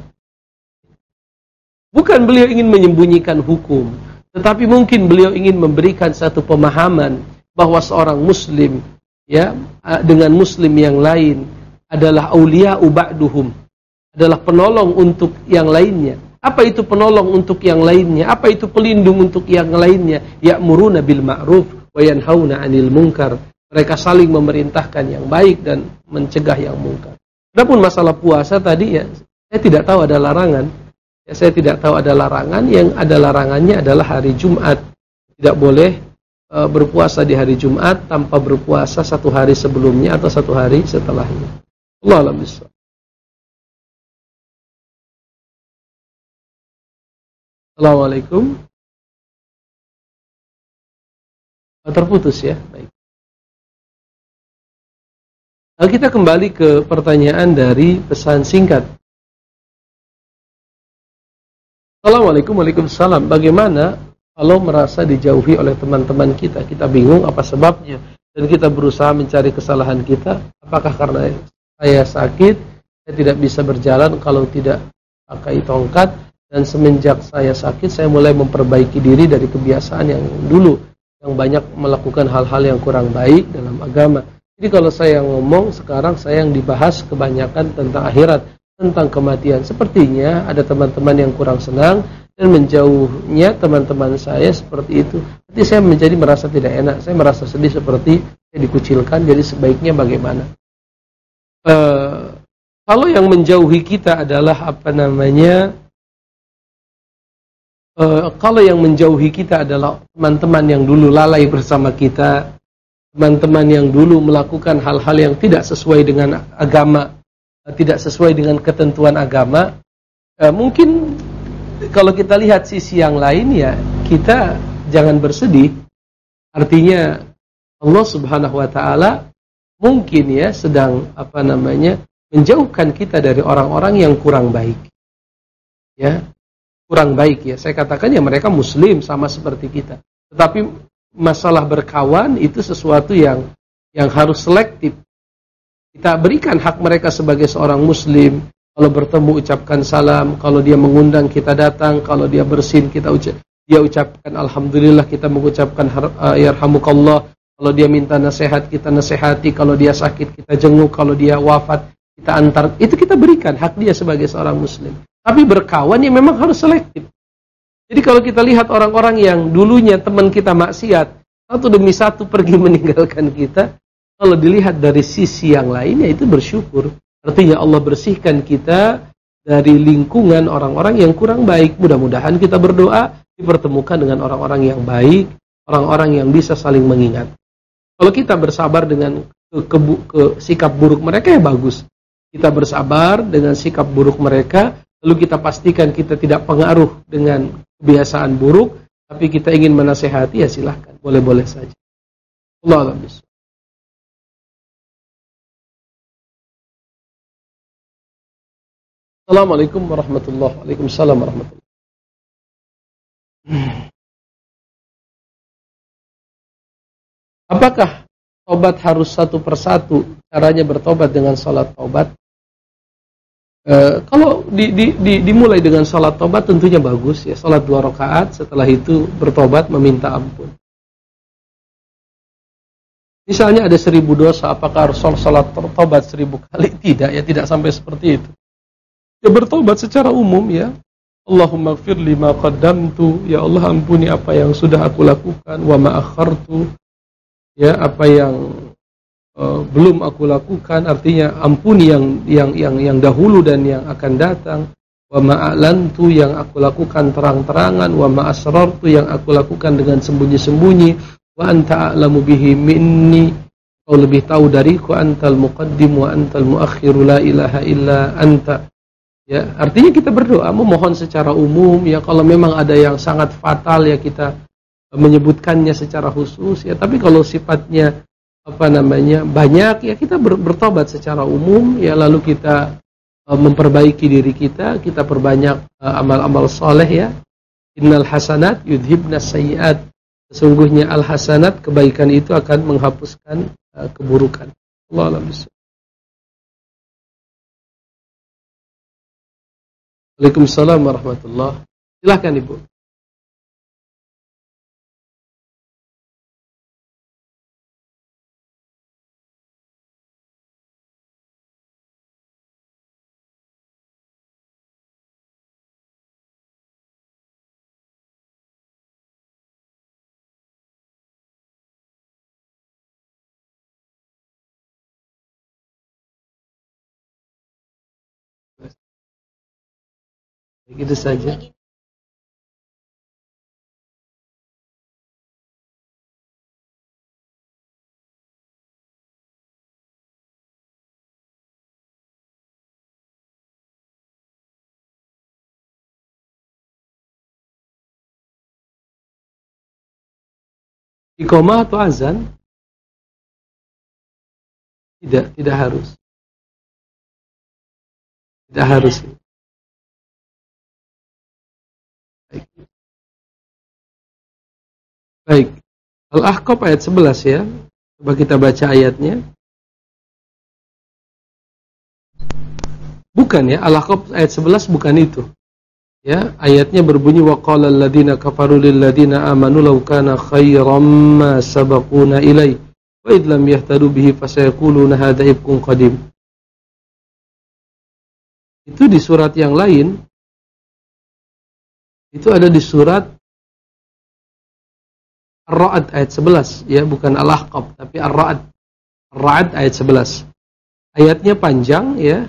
Bukan beliau ingin menyembunyikan hukum, tetapi mungkin beliau ingin memberikan satu pemahaman bahwa seorang muslim ya dengan muslim yang lain adalah awliya'u ba'duhum, adalah penolong untuk yang lainnya. Apa itu penolong untuk yang lainnya? Apa itu pelindung untuk yang lainnya? Ya'muruna bil ma'ruf wa yanhauna 'anil munkar. Mereka saling memerintahkan yang baik dan mencegah yang mungkar. Adapun masalah puasa tadi ya, saya tidak tahu ada larangan. Ya, saya tidak tahu ada larangan. Yang ada larangannya adalah hari Jumat. Tidak boleh e, berpuasa di hari Jumat tanpa berpuasa satu hari sebelumnya atau satu hari setelahnya. Allah a'lam bishawab. Assalamualaikum. Terputus ya. Baik. Lalu kita kembali ke pertanyaan dari pesan singkat. Assalamualaikum. Waalaikumsalam. Bagaimana kalau merasa dijauhi oleh teman-teman kita? Kita bingung apa sebabnya dan kita berusaha mencari kesalahan kita. Apakah karena saya sakit, saya tidak bisa berjalan kalau tidak pakai tongkat, dan semenjak saya sakit saya mulai memperbaiki diri dari kebiasaan yang dulu, yang banyak melakukan hal-hal yang kurang baik dalam agama. Jadi kalau saya ngomong sekarang, saya yang dibahas kebanyakan tentang akhirat, tentang kematian. Sepertinya ada teman-teman yang kurang senang dan menjauhnya teman-teman saya seperti itu. Jadi saya menjadi merasa tidak enak, saya merasa sedih seperti saya dikucilkan. Jadi sebaiknya bagaimana? Uh, kalau yang menjauhi kita adalah apa namanya? Uh, kalau yang menjauhi kita adalah teman-teman yang dulu lalai bersama kita, teman-teman yang dulu melakukan hal-hal yang tidak sesuai dengan agama, tidak sesuai dengan ketentuan agama, uh, mungkin kalau kita lihat sisi yang lain ya, kita jangan bersedih. Artinya Allah Subhanahu wa taala mungkin ya sedang apa namanya menjauhkan kita dari orang-orang yang kurang baik. Ya, kurang baik ya. Saya katakan ya mereka muslim sama seperti kita. Tetapi masalah berkawan itu sesuatu yang yang harus selektif. Kita berikan hak mereka sebagai seorang muslim. Kalau bertemu ucapkan salam, kalau dia mengundang kita datang, kalau dia bersin kita ucap, dia ucapkan alhamdulillah, kita mengucapkan uh, yarhamukallah. Kalau dia minta nasihat, kita nasihati. Kalau dia sakit, kita jenguk. Kalau dia wafat, kita antar. Itu kita berikan hak dia sebagai seorang muslim. Tapi berkawan yang memang harus selektif. Jadi kalau kita lihat orang-orang yang dulunya teman kita maksiat, satu demi satu pergi meninggalkan kita, kalau dilihat dari sisi yang lainnya itu bersyukur. Artinya Allah bersihkan kita dari lingkungan orang-orang yang kurang baik. Mudah-mudahan kita berdoa dipertemukan dengan orang-orang yang baik, orang-orang yang bisa saling mengingat. Kalau kita bersabar dengan ke, ke, ke sikap buruk mereka ya bagus. Kita bersabar dengan sikap buruk mereka, lalu kita pastikan kita tidak pengaruh dengan kebiasaan buruk, tapi kita ingin menasehati ya silahkan, boleh-boleh saja. Allah a'lam bishawab. Assalamualaikum warahmatullahi wabarakatuh. Waalaikumsalam warahmatullahi wabarakatuh. Apakah tobat harus satu persatu, caranya bertobat dengan salat tobat. E, kalau di, di, di, dimulai dengan salat tobat tentunya bagus ya, salat dua rakaat, setelah itu bertobat meminta ampun. Misalnya ada seribu dosa, apakah harus salat tobat seribu kali? Tidak ya, tidak sampai seperti itu. Ya bertobat secara umum ya. Allahumma gfir lima qaddamtu, ya Allah ampuni apa yang sudah aku lakukan, wa ma akhartu, ya apa yang uh, belum aku lakukan, artinya ampuni yang yang yang yang dahulu dan yang akan datang, wa ma a'lantu, yang aku lakukan terang-terangan, wa ma asrartu, yang aku lakukan dengan sembunyi-sembunyi, wa anta a'lamu bihi minni, kau lebih tahu dariku, antal muqaddim wa antal muakhir, la ilaha illa anta. Ya, artinya kita berdoa memohon secara umum ya, kalau memang ada yang sangat fatal ya kita menyebutkannya secara khusus ya, tapi kalau sifatnya apa namanya banyak ya kita ber, bertobat secara umum ya, lalu kita uh, memperbaiki diri kita, kita perbanyak uh, amal-amal soleh ya. Innal hasanat yudhibnas sayyiat, sesungguhnya al hasanat, kebaikan itu akan menghapuskan uh, keburukan. Allahu a'lam. Waalaikumsalam warahmatullahi. Silakan Ibu. Begitu saja. Iqamah atau azan? Tidak, tidak harus. Tidak harus. Baik. Baik. Al-Ahqaf ayat sebelas ya. Coba kita baca ayatnya. Bukan ya, Al-Ahqaf ayat sebelas bukan itu. Ya, ayatnya berbunyi wa qala alladziina kafaru lil ladziina aamanu law kana khairam ma sabaquna ilai wa id lam yahtadu bihi fasayaquluna hadza ifkun qadim. Itu di surat yang lain. Itu ada di surat Ar-Ra'd ayat sebelas ya, bukan Al-Ahqaf tapi Ar-Ra'd. Ar-Ra'd ayat sebelas. Ayatnya panjang ya.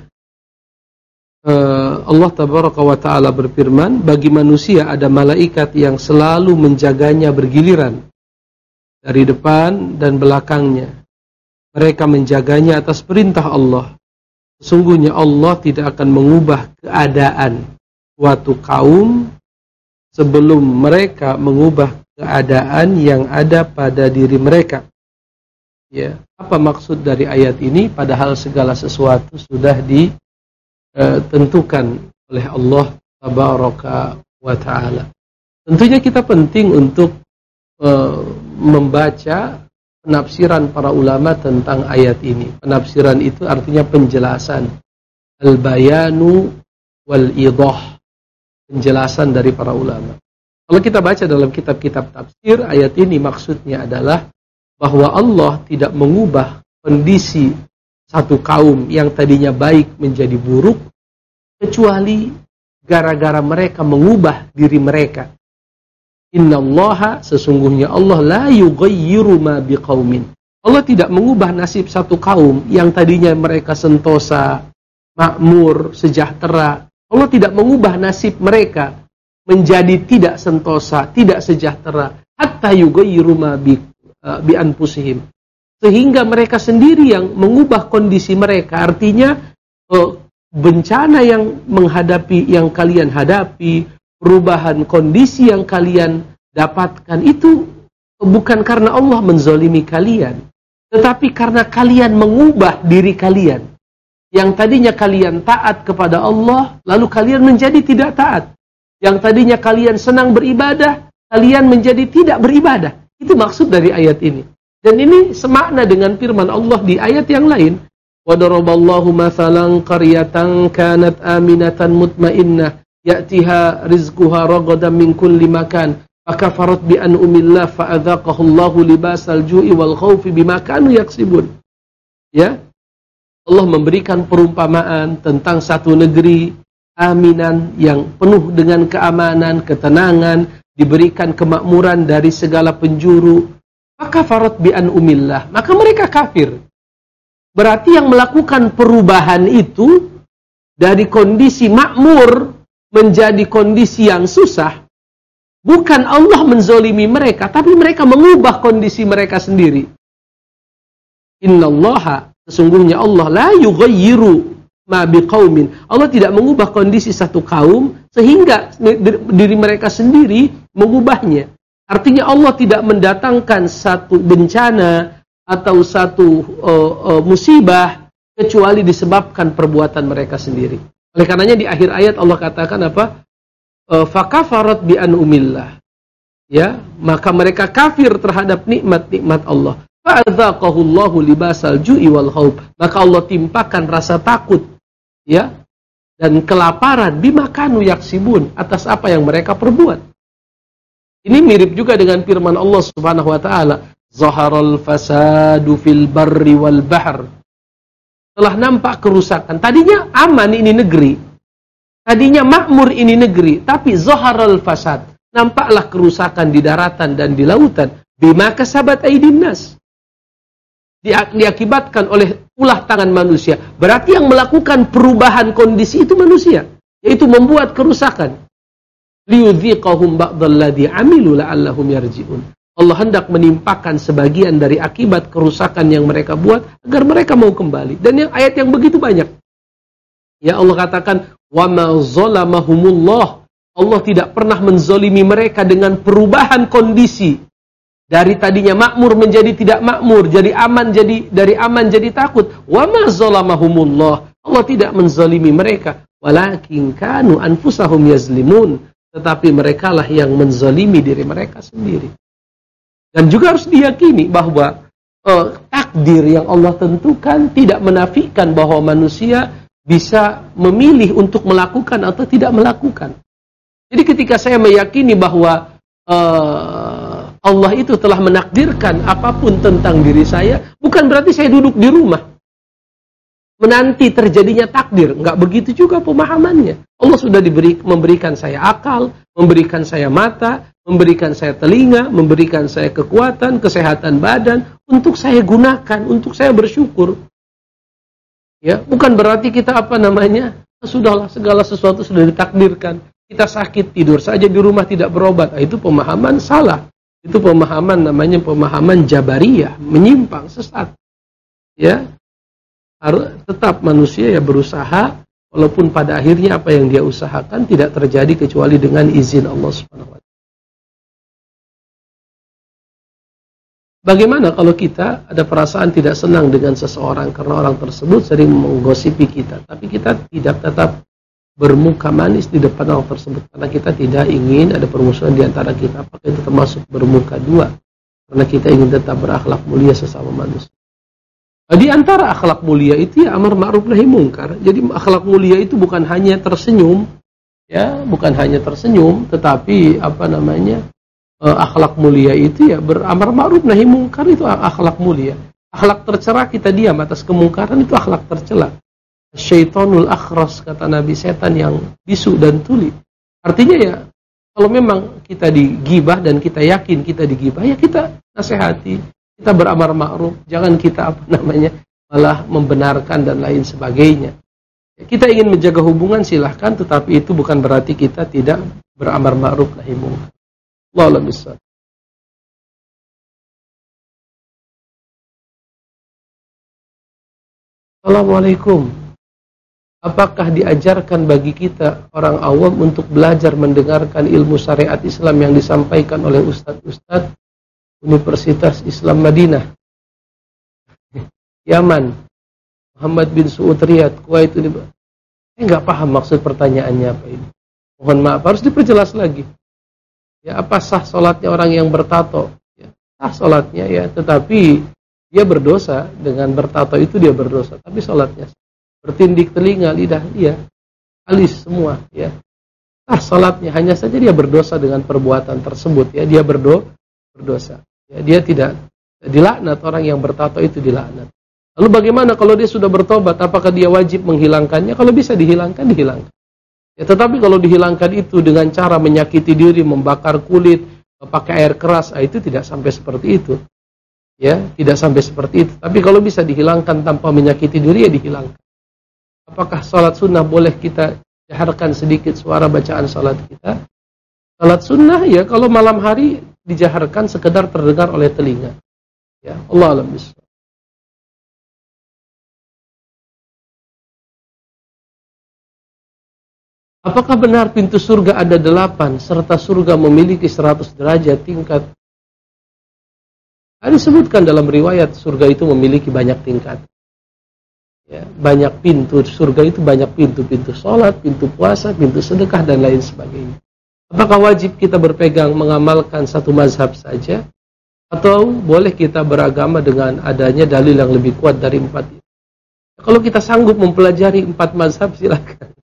Uh, Allah Tabaraka wa Ta'ala berfirman, bagi manusia ada malaikat yang selalu menjaganya bergiliran dari depan dan belakangnya. Mereka menjaganya atas perintah Allah. Sesungguhnya Allah tidak akan mengubah keadaan suatu kaum sebelum mereka mengubah keadaan yang ada pada diri mereka. Ya, apa maksud dari ayat ini? Padahal segala sesuatu sudah di Uh, tentukan oleh Allah Tabaraka wa Ta'ala. Tentunya kita penting untuk uh, membaca penafsiran para ulama tentang ayat ini. Penafsiran itu artinya penjelasan, al-bayanu wal-idah, penjelasan dari para ulama. Kalau kita baca dalam kitab-kitab tafsir, ayat ini maksudnya adalah bahwa Allah tidak mengubah kondisi satu kaum yang tadinya baik menjadi buruk, kecuali gara-gara mereka mengubah diri mereka. Innallaha, sesungguhnya Allah la yughayyiru ma biqaumin. Allah tidak mengubah nasib satu kaum yang tadinya mereka sentosa, makmur, sejahtera. Allah tidak mengubah nasib mereka menjadi tidak sentosa, tidak sejahtera, hatta yughayyiru ma bi, uh, bi anfusihim. Sehingga mereka sendiri yang mengubah kondisi mereka. Artinya uh, bencana yang menghadapi, yang kalian hadapi, perubahan kondisi yang kalian dapatkan itu bukan karena Allah menzolimi kalian, tetapi karena kalian mengubah diri kalian. Yang tadinya kalian taat kepada Allah, lalu kalian menjadi tidak taat. Yang tadinya kalian senang beribadah, kalian menjadi tidak beribadah. Itu maksud dari ayat ini. Dan ini semakna dengan firman Allah di ayat yang lain. Wa daraballahu mathalan qaryatan kanat aminatan mutmainnah ya'tiha rizquha ragadan min kulli makan fakafarat bi an'amillah fa'adzaqahu Allahu libasal ju'i wal khaufi bima kanu yaksibun. Ya. Allah memberikan perumpamaan tentang satu negeri aminan yang penuh dengan keamanan, ketenangan, diberikan kemakmuran dari segala penjuru. Fakafarat bi an'amillah, maka mereka kafir. Berarti yang melakukan perubahan itu dari kondisi makmur menjadi kondisi yang susah, bukan Allah menzolimi mereka, tapi mereka mengubah kondisi mereka sendiri. Innallaha, sesungguhnya Allah la yughayyiru ma biqaumin. Allah tidak mengubah kondisi satu kaum sehingga diri mereka sendiri mengubahnya. Artinya Allah tidak mendatangkan satu bencana atau satu uh, uh, musibah kecuali disebabkan perbuatan mereka sendiri. Oleh karenanya di akhir ayat Allah katakan apa? Fakafarat bi an'amillah. Ya, maka mereka kafir terhadap nikmat-nikmat Allah. Fa'adzaqahu Allahu libasal ju'i wal khauf. Maka Allah timpakan rasa takut, ya, dan kelaparan bima kanu yaksibun, atas apa yang mereka perbuat. Ini mirip juga dengan firman Allah Subhanahu wa taala, zaharal fasadu fil barri wal bahr. Telah nampak kerusakan. Tadinya aman ini negeri. Tadinya makmur ini negeri. Tapi zaharal fasad. Nampaklah kerusakan di daratan dan di lautan. Bima kasabat aydin nas. Diakibatkan oleh ulah tangan manusia. Berarti yang melakukan perubahan kondisi itu manusia. Yaitu membuat kerusakan. Liyudhiqahum ba'dalladhi amilu la'allahum yarji'un. Allah hendak menimpakan sebagian dari akibat kerusakan yang mereka buat agar mereka mau kembali. Dan yang ayat yang begitu banyak. Ya Allah katakan, wa ma zalamahumullah. Allah tidak pernah menzolimi mereka dengan perubahan kondisi. Dari tadinya makmur menjadi tidak makmur, jadi aman jadi dari aman jadi takut. Wa ma zalamahumullah. Allah tidak menzolimi mereka, walakin kanu anfusahum yazlimun. Tetapi merekalah yang menzolimi diri mereka sendiri. Dan juga harus diyakini bahwa uh, takdir yang Allah tentukan tidak menafikan bahwa manusia bisa memilih untuk melakukan atau tidak melakukan. Jadi ketika saya meyakini bahwa uh, Allah itu telah menakdirkan apapun tentang diri saya, bukan berarti saya duduk di rumah menanti terjadinya takdir. Enggak begitu juga pemahamannya. Allah sudah diberi, memberikan saya akal, memberikan saya mata, memberikan saya telinga, memberikan saya kekuatan, kesehatan badan, untuk saya gunakan, untuk saya bersyukur. Ya, bukan berarti kita apa namanya, sudahlah segala sesuatu sudah ditakdirkan. Kita sakit, tidur saja di rumah tidak berobat. Nah, itu pemahaman salah. Itu pemahaman namanya pemahaman Jabariyah, menyimpang, sesat. Ya, harus tetap manusia ya berusaha, walaupun pada akhirnya apa yang dia usahakan tidak terjadi kecuali dengan izin Allah Subhanahu wa taala. Bagaimana kalau kita ada perasaan tidak senang dengan seseorang karena orang tersebut sering menggosipi kita, tapi kita tidak tetap bermuka manis di depan orang tersebut karena kita tidak ingin ada permusuhan di antara kita? Apakah itu termasuk bermuka dua? Karena kita ingin tetap berakhlak mulia sesama manusia. Di antara akhlak mulia itu ya amar ma'ruf nahi mungkar. Jadi akhlak mulia itu bukan hanya tersenyum, ya, bukan hanya tersenyum, tetapi apa namanya? Uh, akhlak mulia itu ya beramar ma'ruf nahi mungkar, itu akhlak mulia. Akhlak tercela kita diam atas kemungkaran, itu akhlak tercela. Syaitanul akhras, kata Nabi, setan yang bisu dan tuli. Artinya ya kalau memang kita digibah dan kita yakin kita digibah, ya kita nasihati. Kita beramar ma'ruf, jangan kita apa namanya malah membenarkan dan lain sebagainya. Kita ingin menjaga hubungan silahkan, tetapi itu bukan berarti kita tidak beramar ma'ruf nahi mungkar. Wallahu a'lam. Assalamualaikum. Apakah diajarkan bagi kita orang awam untuk belajar mendengarkan ilmu syariat Islam yang disampaikan oleh ustadz-ustadz Universitas Islam Madinah, Yaman, Muhammad bin Su'ud Riyad, Kuwait ini? Saya nggak paham maksud pertanyaannya apa ini. Mohon maaf, harus diperjelas lagi. Ya, apa sah sholatnya orang yang bertato? Ya, sah sholatnya ya, tetapi dia berdosa dengan bertato itu dia berdosa, tapi sholatnya sah. Bertindik telinga, lidah, iya, alis semua ya. Sah sholatnya, hanya saja dia berdosa dengan perbuatan tersebut ya, dia berdo berdosa. Ya, dia tidak dilaknat, orang yang bertato itu dilaknat. Lalu bagaimana kalau dia sudah bertobat? Apakah dia wajib menghilangkannya? Kalau bisa dihilangkan, dihilangkan. Ya, tetapi kalau dihilangkan itu dengan cara menyakiti diri, membakar kulit, pakai air keras, itu tidak sampai seperti itu. Ya, tidak sampai seperti itu. Tapi kalau bisa dihilangkan tanpa menyakiti diri, ya dihilangkan. Apakah salat sunnah boleh kita jaharkan sedikit suara bacaan salat kita? Salat sunnah ya kalau malam hari dijaharkan sekedar terdengar oleh telinga. Ya, Allah a'lam bishawab. Apakah benar pintu surga ada delapan, serta surga memiliki seratus derajat tingkat? Ada disebutkan dalam riwayat surga itu memiliki banyak tingkat. Ya, banyak pintu, surga itu banyak pintu, pintu sholat, pintu puasa, pintu sedekah, dan lain sebagainya. Apakah wajib kita berpegang mengamalkan satu mazhab saja? Atau boleh kita beragama dengan adanya dalil yang lebih kuat dari empat itu? Kalau kita sanggup mempelajari empat mazhab, silakan.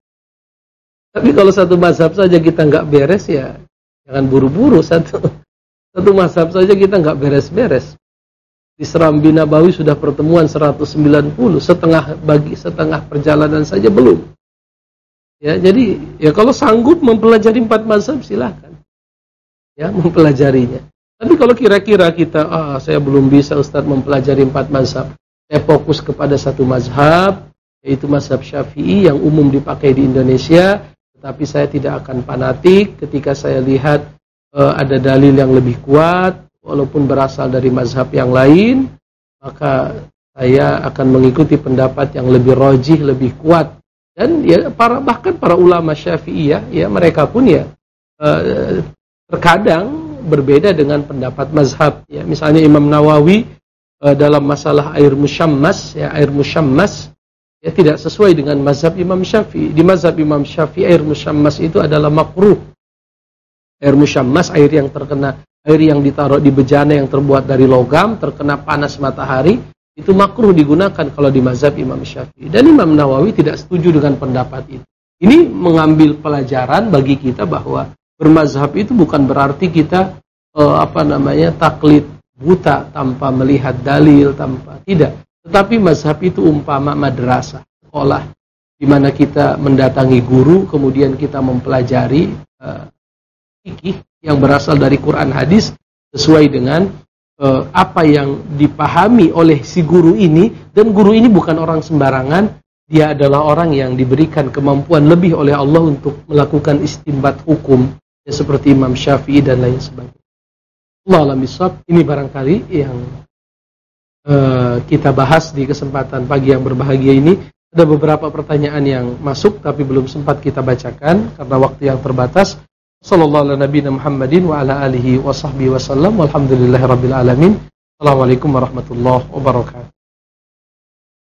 Tapi kalau satu mazhab saja kita nggak beres, ya jangan buru-buru. Satu satu mazhab saja kita nggak beres-beres. Di Serambi Nabawi sudah pertemuan seratus sembilan puluh, setengah bagi setengah perjalanan saja belum. Ya, jadi ya kalau sanggup mempelajari empat mazhab, silahkan ya mempelajarinya. Tapi kalau kira-kira kita, ah saya belum bisa Ustaz mempelajari empat mazhab, saya fokus kepada satu mazhab, yaitu mazhab Syafi'i yang umum dipakai di Indonesia. Tapi saya tidak akan fanatik ketika saya lihat uh, ada dalil yang lebih kuat, walaupun berasal dari mazhab yang lain, maka saya akan mengikuti pendapat yang lebih rajih, lebih kuat. Dan ya para bahkan para ulama Syafi'i ya, ya mereka pun ya uh, terkadang berbeda dengan pendapat mazhab. Ya, misalnya Imam Nawawi uh, dalam masalah air musyammas, ya air musyammas. Ya tidak sesuai dengan mazhab Imam Syafi'i. Di mazhab Imam Syafi'i air musyammas itu adalah makruh. Air musyammas, air yang terkena, air yang ditaruh di bejana yang terbuat dari logam, terkena panas matahari, itu makruh digunakan kalau di mazhab Imam Syafi'i. Dan Imam Nawawi tidak setuju dengan pendapat itu. Ini mengambil pelajaran bagi kita bahwa bermazhab itu bukan berarti kita eh, apa namanya taklid buta tanpa melihat dalil, tanpa tidak. Tetapi mazhab itu umpama madrasah, sekolah, di mana kita mendatangi guru, kemudian kita mempelajari uh, fikih yang berasal dari Quran hadis sesuai dengan uh, apa yang dipahami oleh si guru ini. Dan guru ini bukan orang sembarangan, dia adalah orang yang diberikan kemampuan lebih oleh Allah untuk melakukan istinbat hukum, ya, seperti Imam Syafi'i dan lain sebagainya. Allah a'lam bishawab. Ini barangkali yang Uh, kita bahas di kesempatan pagi yang berbahagia ini. Ada beberapa pertanyaan yang masuk tapi belum sempat kita bacakan karena waktu yang terbatas. Sallallahu ala nabiyina Muhammadin wa ala alihi wa sahbihi wa sallam. Walhamdulillahirabbil alamin. Assalamualaikum warahmatullahi wabarakatuh.